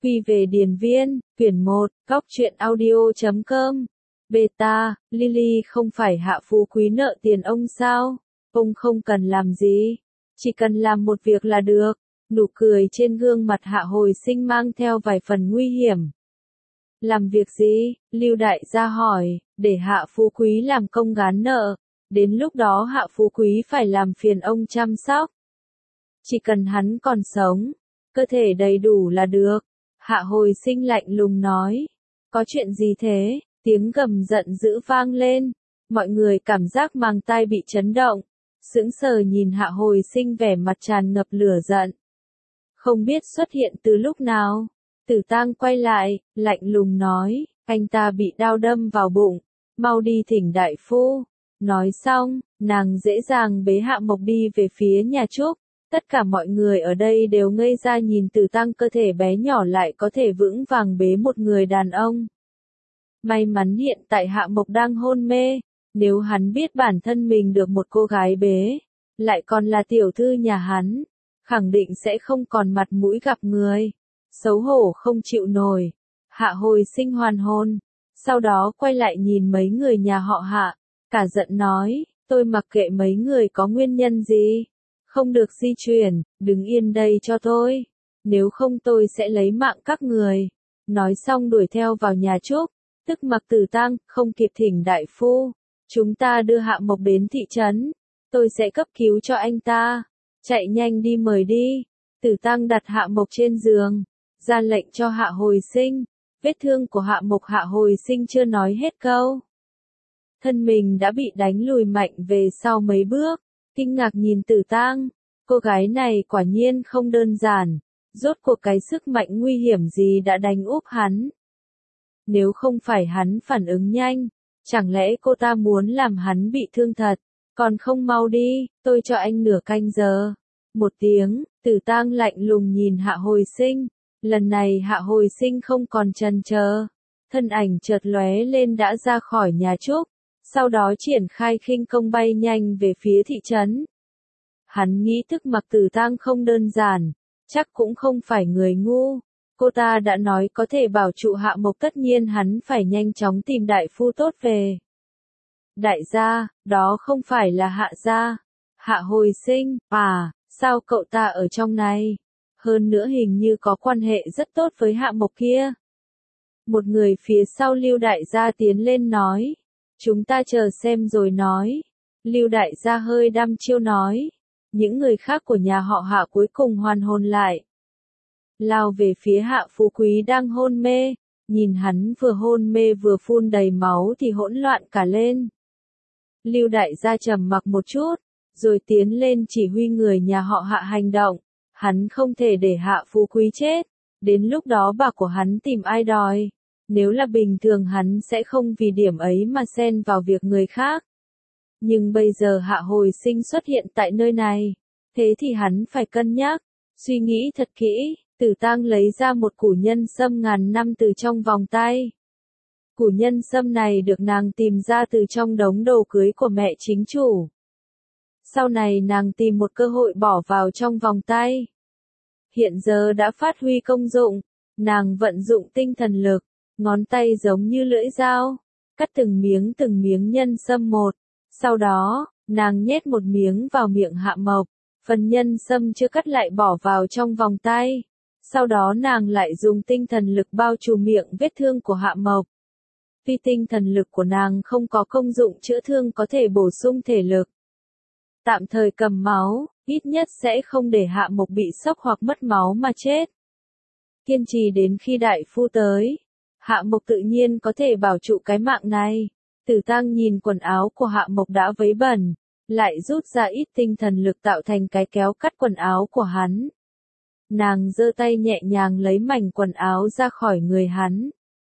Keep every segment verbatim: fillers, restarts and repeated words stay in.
Quy về điền viên, quyển một, góc truyện audio chấm com. Beta, Lily không phải Hạ Phú Quý nợ tiền ông sao? Ông không cần làm gì, chỉ cần làm một việc là được. Nụ cười trên gương mặt Hạ Hồi Sinh mang theo vài phần nguy hiểm. Làm việc gì? Lưu Đại gia hỏi, để Hạ Phú Quý làm công gán nợ. Đến lúc đó Hạ Phú Quý phải làm phiền ông chăm sóc. Chỉ cần hắn còn sống, cơ thể đầy đủ là được. Hạ Hồi Sinh lạnh lùng nói. Có chuyện gì thế? Tiếng gầm giận dữ vang lên. Mọi người cảm giác màng tai bị chấn động. Sững sờ nhìn Hạ Hồi Sinh vẻ mặt tràn ngập lửa giận. Không biết xuất hiện từ lúc nào. Tử Tang quay lại, lạnh lùng nói. Anh ta bị đao đâm vào bụng. Mau đi thỉnh đại phu. Nói xong, nàng dễ dàng bế Hạ Mộc đi về phía nhà Trúc. Tất cả mọi người ở đây đều ngây ra nhìn Tử Tang cơ thể bé nhỏ lại có thể vững vàng bế một người đàn ông. May mắn hiện tại Hạ Mộc đang hôn mê, nếu hắn biết bản thân mình được một cô gái bế, lại còn là tiểu thư nhà hắn, khẳng định sẽ không còn mặt mũi gặp người, xấu hổ không chịu nổi. Hạ Hồi Sinh hoàn hồn, sau đó quay lại nhìn mấy người nhà họ Hạ, cả giận nói, tôi mặc kệ mấy người có nguyên nhân gì. Không được di chuyển, đứng yên đây cho tôi. Nếu không tôi sẽ lấy mạng các người. Nói xong đuổi theo vào nhà Trúc. Tức mặc Tử Tang, không kịp thỉnh đại phu. Chúng ta đưa Hạ Mộc đến thị trấn. Tôi sẽ cấp cứu cho anh ta. Chạy nhanh đi mời đi. Tử Tang đặt Hạ Mộc trên giường. Ra lệnh cho Hạ Hồi Sinh. Vết thương của Hạ Mộc Hạ Hồi Sinh chưa nói hết câu. Thân mình đã bị đánh lùi mạnh về sau mấy bước. Kinh ngạc nhìn Tử Tang, cô gái này quả nhiên không đơn giản, rốt cuộc cái sức mạnh nguy hiểm gì đã đánh úp hắn. Nếu không phải hắn phản ứng nhanh, chẳng lẽ cô ta muốn làm hắn bị thương thật, còn không mau đi, tôi cho anh nửa canh giờ. Một tiếng, Tử Tang lạnh lùng nhìn Hạ Hồi Sinh, lần này Hạ Hồi Sinh không còn chần chờ, thân ảnh chợt lóe lên đã ra khỏi nhà Trúc. Sau đó triển khai khinh công bay nhanh về phía thị trấn. Hắn nghĩ Tức mặc Tử Tang không đơn giản, chắc cũng không phải người ngu. Cô ta đã nói có thể bảo trụ Hạ Mộc, tất nhiên hắn phải nhanh chóng tìm đại phu tốt về. Đại gia, đó không phải là Hạ gia. Hạ Hồi Sinh, à, sao cậu ta ở trong này? Hơn nữa hình như có quan hệ rất tốt với Hạ Mộc kia. Một người phía sau Lưu Đại gia tiến lên nói. Chúng ta chờ xem rồi nói. Lưu Đại gia hơi đăm chiêu nói. Những người khác của nhà họ Hạ cuối cùng hoàn hồn lại. Lao về phía Hạ Phú Quý đang hôn mê. Nhìn hắn vừa hôn mê vừa phun đầy máu thì hỗn loạn cả lên. Lưu Đại gia trầm mặc một chút, rồi tiến lên chỉ huy người nhà họ Hạ hành động. Hắn không thể để Hạ Phú Quý chết. Đến lúc đó bạc của hắn tìm ai đòi. Nếu là bình thường hắn sẽ không vì điểm ấy mà xen vào việc người khác. Nhưng bây giờ Hạ Hồi Sinh xuất hiện tại nơi này. Thế thì hắn phải cân nhắc, suy nghĩ thật kỹ. Tử Tang lấy ra một củ nhân sâm ngàn năm từ trong vòng tay. Củ nhân sâm này được nàng tìm ra từ trong đống đồ cưới của mẹ chính chủ. Sau này nàng tìm một cơ hội bỏ vào trong vòng tay. Hiện giờ đã phát huy công dụng. Nàng vận dụng tinh thần lực. Ngón tay giống như lưỡi dao, cắt từng miếng từng miếng nhân sâm một. Sau đó, nàng nhét một miếng vào miệng Hạ Mộc, phần nhân sâm chưa cắt lại bỏ vào trong vòng tay. Sau đó nàng lại dùng tinh thần lực bao trùm miệng vết thương của Hạ Mộc. Vì tinh thần lực của nàng không có công dụng chữa thương, có thể bổ sung thể lực. Tạm thời cầm máu, ít nhất sẽ không để Hạ Mộc bị sốc hoặc mất máu mà chết. Kiên trì đến khi đại phu tới. Hạ Mộc tự nhiên có thể bảo trụ cái mạng này. Tử Tang nhìn quần áo của Hạ Mộc đã vấy bẩn, lại rút ra ít tinh thần lực tạo thành cái kéo cắt quần áo của hắn. Nàng giơ tay nhẹ nhàng lấy mảnh quần áo ra khỏi người hắn.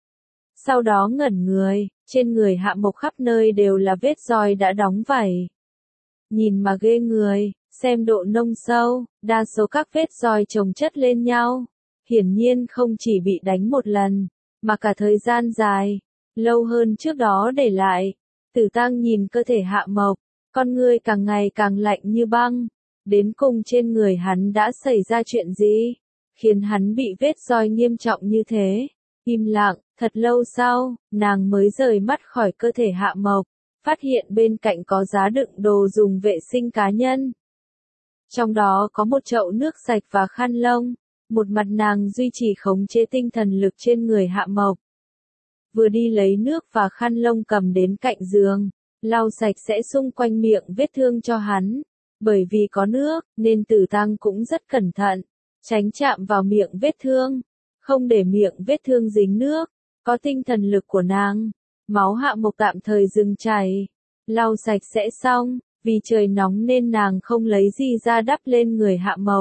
Sau đó ngẩn người, trên người Hạ Mộc khắp nơi đều là vết roi đã đóng vảy. Nhìn mà ghê người, xem độ nông sâu, đa số các vết roi chồng chất lên nhau. Hiển nhiên không chỉ bị đánh một lần, mà cả thời gian dài, lâu hơn trước đó để lại. Tử Tang nhìn cơ thể Hạ Mộc, con ngươi càng ngày càng lạnh như băng. Đến cùng trên người hắn đã xảy ra chuyện gì? khiến hắn bị vết roi nghiêm trọng như thế. Im lặng, thật lâu sau, nàng mới rời mắt khỏi cơ thể Hạ Mộc, phát hiện bên cạnh có giá đựng đồ dùng vệ sinh cá nhân. Trong đó có một chậu nước sạch và khăn lông, một mặt nàng duy trì khống chế tinh thần lực trên người Hạ Mộc. Vừa đi lấy nước và khăn lông cầm đến cạnh giường, lau sạch sẽ xung quanh miệng vết thương cho hắn. Bởi vì có nước, nên Tử Tăng cũng rất cẩn thận, tránh chạm vào miệng vết thương, không để miệng vết thương dính nước. Có tinh thần lực của nàng, máu Hạ Mộc tạm thời dừng chảy, lau sạch sẽ xong, vì trời nóng nên nàng không lấy gì ra đắp lên người Hạ Mộc.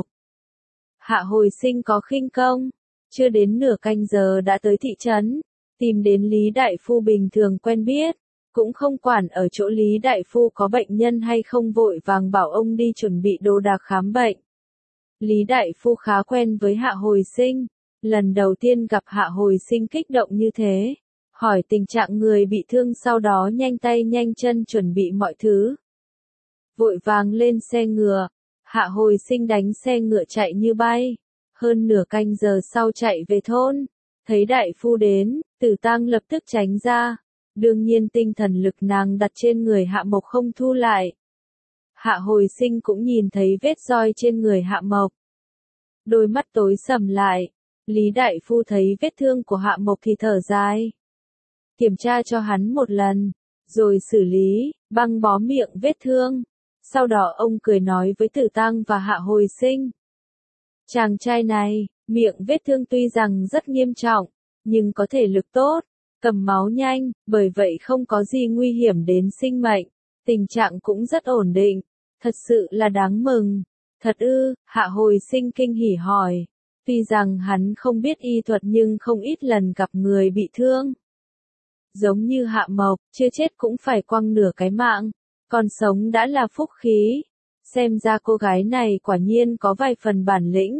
Hạ Hồi Sinh có khinh công, chưa đến nửa canh giờ đã tới thị trấn, tìm đến Lý Đại Phu bình thường quen biết, cũng không quản ở chỗ Lý Đại Phu có bệnh nhân hay không, vội vàng bảo ông đi chuẩn bị đồ đạc khám bệnh. Lý Đại Phu khá quen với Hạ Hồi Sinh, lần đầu tiên gặp Hạ Hồi Sinh kích động như thế, hỏi tình trạng người bị thương, sau đó nhanh tay nhanh chân chuẩn bị mọi thứ. Vội vàng lên xe ngựa, Hạ Hồi Sinh đánh xe ngựa chạy như bay, hơn nửa canh giờ sau chạy về thôn, thấy Đại Phu đến, Tử Tăng lập tức tránh ra, đương nhiên tinh thần lực nàng đặt trên người Hạ Mộc không thu lại. Hạ Hồi Sinh cũng nhìn thấy vết roi trên người Hạ Mộc. Đôi mắt tối sầm lại, Lý Đại Phu thấy vết thương của Hạ Mộc thì thở dài. Kiểm tra cho hắn một lần, rồi xử lý, băng bó miệng vết thương. Sau đó ông cười nói với Tử Tăng và Hạ Hồi Sinh. Chàng trai này, miệng vết thương tuy rằng rất nghiêm trọng, nhưng có thể lực tốt, cầm máu nhanh, bởi vậy không có gì nguy hiểm đến sinh mệnh, tình trạng cũng rất ổn định, thật sự là đáng mừng. Thật ư? Hạ Hồi Sinh kinh hỉ hỏi. Tuy rằng hắn không biết y thuật nhưng không ít lần gặp người bị thương. Giống như Hạ Mộc, chưa chết cũng phải quăng nửa cái mạng, còn sống đã là phúc khí. Xem ra cô gái này quả nhiên có vài phần bản lĩnh.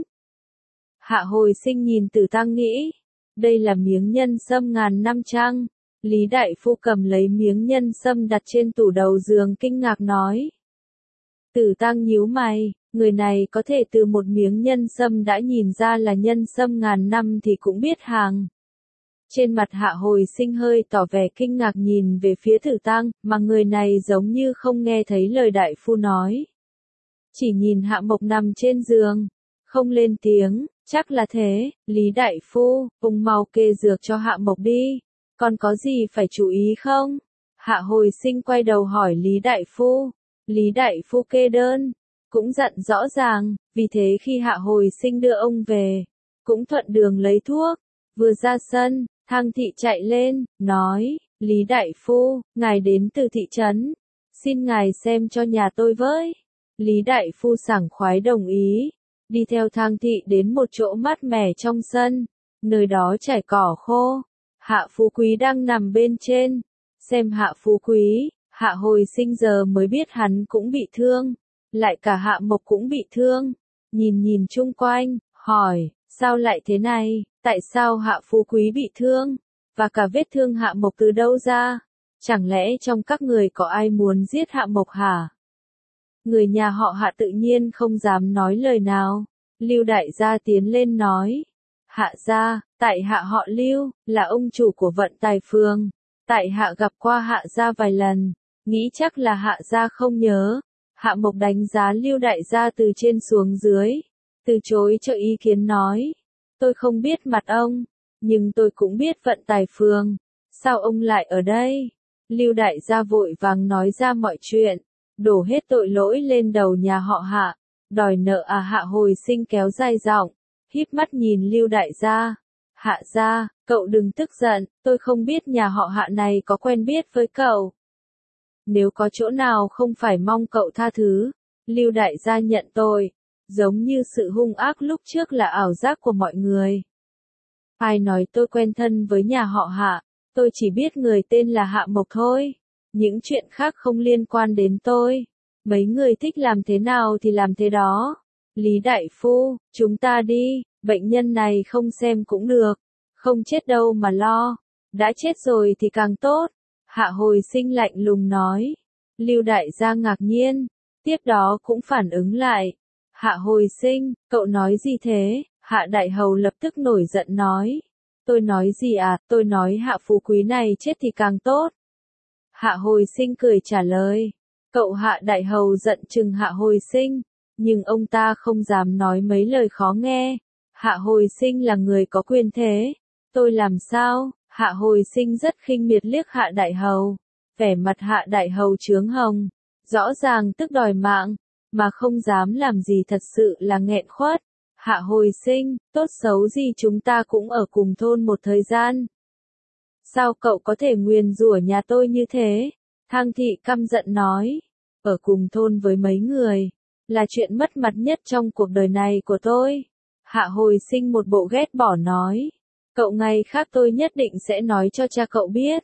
Hạ Hồi Sinh nhìn Tử Tăng nghĩ, đây là miếng nhân sâm ngàn năm chăng? Lý Đại Phu cầm lấy miếng nhân sâm đặt trên tủ đầu giường kinh ngạc nói. Tử Tăng nhíu mày, người này có thể từ một miếng nhân sâm đã nhìn ra là nhân sâm ngàn năm thì cũng biết hàng. Trên mặt Hạ Hồi Sinh hơi tỏ vẻ kinh ngạc nhìn về phía Tử Tăng, mà người này giống như không nghe thấy lời Đại Phu nói. Chỉ nhìn Hạ Mộc nằm trên giường, không lên tiếng, chắc là thế. Lý Đại Phu, ông mau kê dược cho Hạ Mộc đi, còn có gì phải chú ý không? Hạ Hồi Sinh quay đầu hỏi Lý Đại Phu. Lý Đại Phu kê đơn, cũng dặn rõ ràng, vì thế khi Hạ Hồi Sinh đưa ông về, cũng thuận đường lấy thuốc. Vừa ra sân, Thang Thị chạy lên, nói, Lý Đại Phu, ngài đến từ thị trấn, xin ngài xem cho nhà tôi với. Lý Đại Phu sảng khoái đồng ý, đi theo Thang Thị đến một chỗ mát mẻ trong sân, nơi đó trải cỏ khô. Hạ Phú Quý đang nằm bên trên, xem Hạ Phú Quý, Hạ Hồi Sinh giờ mới biết hắn cũng bị thương, lại cả Hạ Mộc cũng bị thương, nhìn nhìn chung quanh, hỏi, sao lại thế này, tại sao Hạ Phú Quý bị thương, và cả vết thương Hạ Mộc từ đâu ra, chẳng lẽ trong các người có ai muốn giết Hạ Mộc hả? Người nhà họ Hạ tự nhiên không dám nói lời nào, Lưu đại gia tiến lên nói, Hạ gia, tại Hạ họ Lưu, là ông chủ của vận tài phường, tại Hạ gặp qua Hạ gia vài lần, nghĩ chắc là Hạ gia không nhớ. Hạ Mộc đánh giá Lưu đại gia từ trên xuống dưới, từ chối cho ý kiến nói, tôi không biết mặt ông, nhưng tôi cũng biết vận tài phường, sao ông lại ở đây? Lưu đại gia vội vàng nói ra mọi chuyện, đổ hết tội lỗi lên đầu nhà họ Hạ, đòi nợ à. Hạ Hồi Sinh kéo dài giọng, híp mắt nhìn Lưu đại gia, Hạ gia, cậu đừng tức giận, tôi không biết nhà họ Hạ này có quen biết với cậu. Nếu có chỗ nào không phải mong cậu tha thứ. Lưu đại gia nhận tội, giống như sự hung ác lúc trước là ảo giác của mọi người. Ai nói tôi quen thân với nhà họ Hạ, tôi chỉ biết người tên là Hạ Mộc thôi. Những chuyện khác không liên quan đến tôi. Mấy người thích làm thế nào thì làm thế đó. Lý Đại Phu, chúng ta đi, bệnh nhân này không xem cũng được. Không chết đâu mà lo. Đã chết rồi thì càng tốt. Hạ Hồi Sinh lạnh lùng nói. Lưu đại gia ngạc nhiên, tiếp đó cũng phản ứng lại. Hạ Hồi Sinh, cậu nói gì thế? Hạ đại hầu lập tức nổi giận nói. Tôi nói gì à, tôi nói hạ phú quý này chết thì càng tốt. Hạ hồi sinh cười trả lời. Cậu hạ đại hầu giận chừng hạ hồi sinh, nhưng ông ta không dám nói mấy lời khó nghe. Hạ hồi sinh là người có quyền thế. Tôi làm sao? Hạ hồi sinh rất khinh miệt liếc hạ đại hầu. Vẻ mặt hạ đại hầu chướng hồng. Rõ ràng tức đòi mạng, mà không dám làm gì thật sự là nghẹn khuất. Hạ hồi sinh, tốt xấu gì chúng ta cũng ở cùng thôn một thời gian. Sao cậu có thể nguyền rủa nhà tôi như thế? Thang thị căm giận nói. Ở cùng thôn với mấy người, là chuyện mất mặt nhất trong cuộc đời này của tôi. Hạ hồi sinh một bộ ghét bỏ nói. Cậu ngày khác tôi nhất định sẽ nói cho cha cậu biết.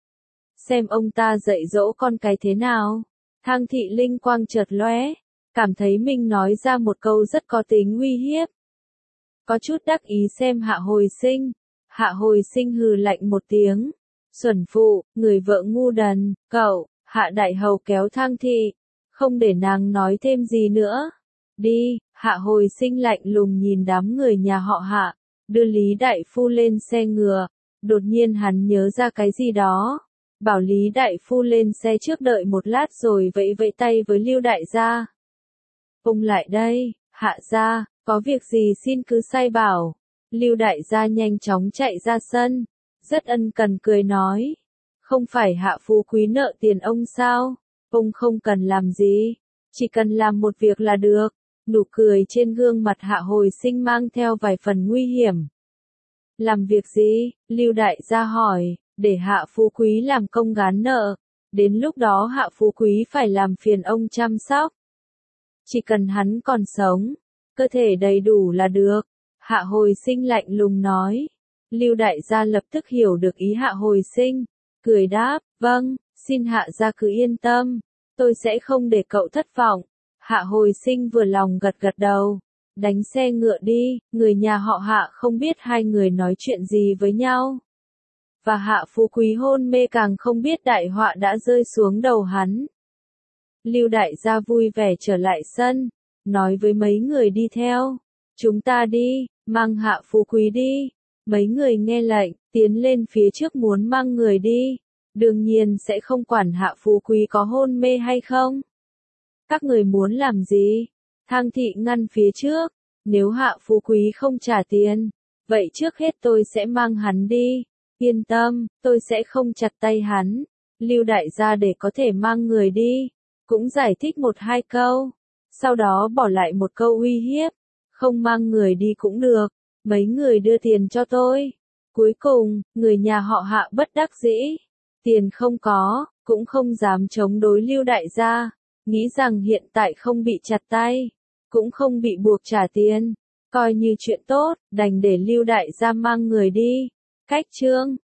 Xem ông ta dạy dỗ con cái thế nào. Thang thị linh quang chợt lóe, cảm thấy mình nói ra một câu rất có tính uy hiếp. Có chút đắc ý xem hạ hồi sinh. Hạ hồi sinh hừ lạnh một tiếng. Xuẩn phụ, người vợ ngu đần, cậu, hạ đại hầu kéo thang thị. Không để nàng nói thêm gì nữa. Đi, hạ hồi sinh lạnh lùng nhìn đám người nhà họ hạ. Đưa Lý Đại Phu lên xe ngựa. Đột nhiên hắn nhớ ra cái gì đó. Bảo Lý Đại Phu lên xe trước đợi một lát rồi vẫy vẫy tay với Lưu Đại gia. Ông lại đây, hạ gia, có việc gì xin cứ sai bảo. Lưu Đại gia nhanh chóng chạy ra sân, rất ân cần cười nói. Không phải hạ phú quý nợ tiền ông sao? Ông không cần làm gì, chỉ cần làm một việc là được. Nụ cười trên gương mặt hạ hồi sinh mang theo vài phần nguy hiểm. Làm việc gì? Lưu Đại gia hỏi. Để hạ phú quý làm công gán nợ. Đến lúc đó hạ phú quý phải làm phiền ông chăm sóc. Chỉ cần hắn còn sống, cơ thể đầy đủ là được. Hạ hồi sinh lạnh lùng nói. Lưu Đại gia lập tức hiểu được ý hạ hồi sinh. Cười đáp, vâng, xin hạ gia cứ yên tâm. Tôi sẽ không để cậu thất vọng. Hạ hồi sinh vừa lòng gật gật đầu. Đánh xe ngựa đi, người nhà họ hạ không biết hai người nói chuyện gì với nhau. Và hạ phú quý hôn mê càng không biết đại họa đã rơi xuống đầu hắn. Lưu Đại gia vui vẻ trở lại sân, nói với mấy người đi theo. Chúng ta đi, mang hạ phú quý đi. Mấy người nghe lệnh, tiến lên phía trước muốn mang người đi. Đương nhiên sẽ không quản hạ phú quý có hôn mê hay không. Các người muốn làm gì? Thang thị ngăn phía trước. Nếu hạ phú quý không trả tiền, vậy trước hết tôi sẽ mang hắn đi. Yên tâm, tôi sẽ không chặt tay hắn. Lưu Đại gia để có thể mang người đi, cũng giải thích một hai câu. Sau đó bỏ lại một câu uy hiếp. Không mang người đi cũng được. Mấy người đưa tiền cho tôi. Cuối cùng, người nhà họ hạ bất đắc dĩ. Tiền không có, cũng không dám chống đối Lưu Đại gia. Nghĩ rằng hiện tại không bị chặt tay, cũng không bị buộc trả tiền. Coi như chuyện tốt, đành để Lưu Đại gia mang người đi. Cách chương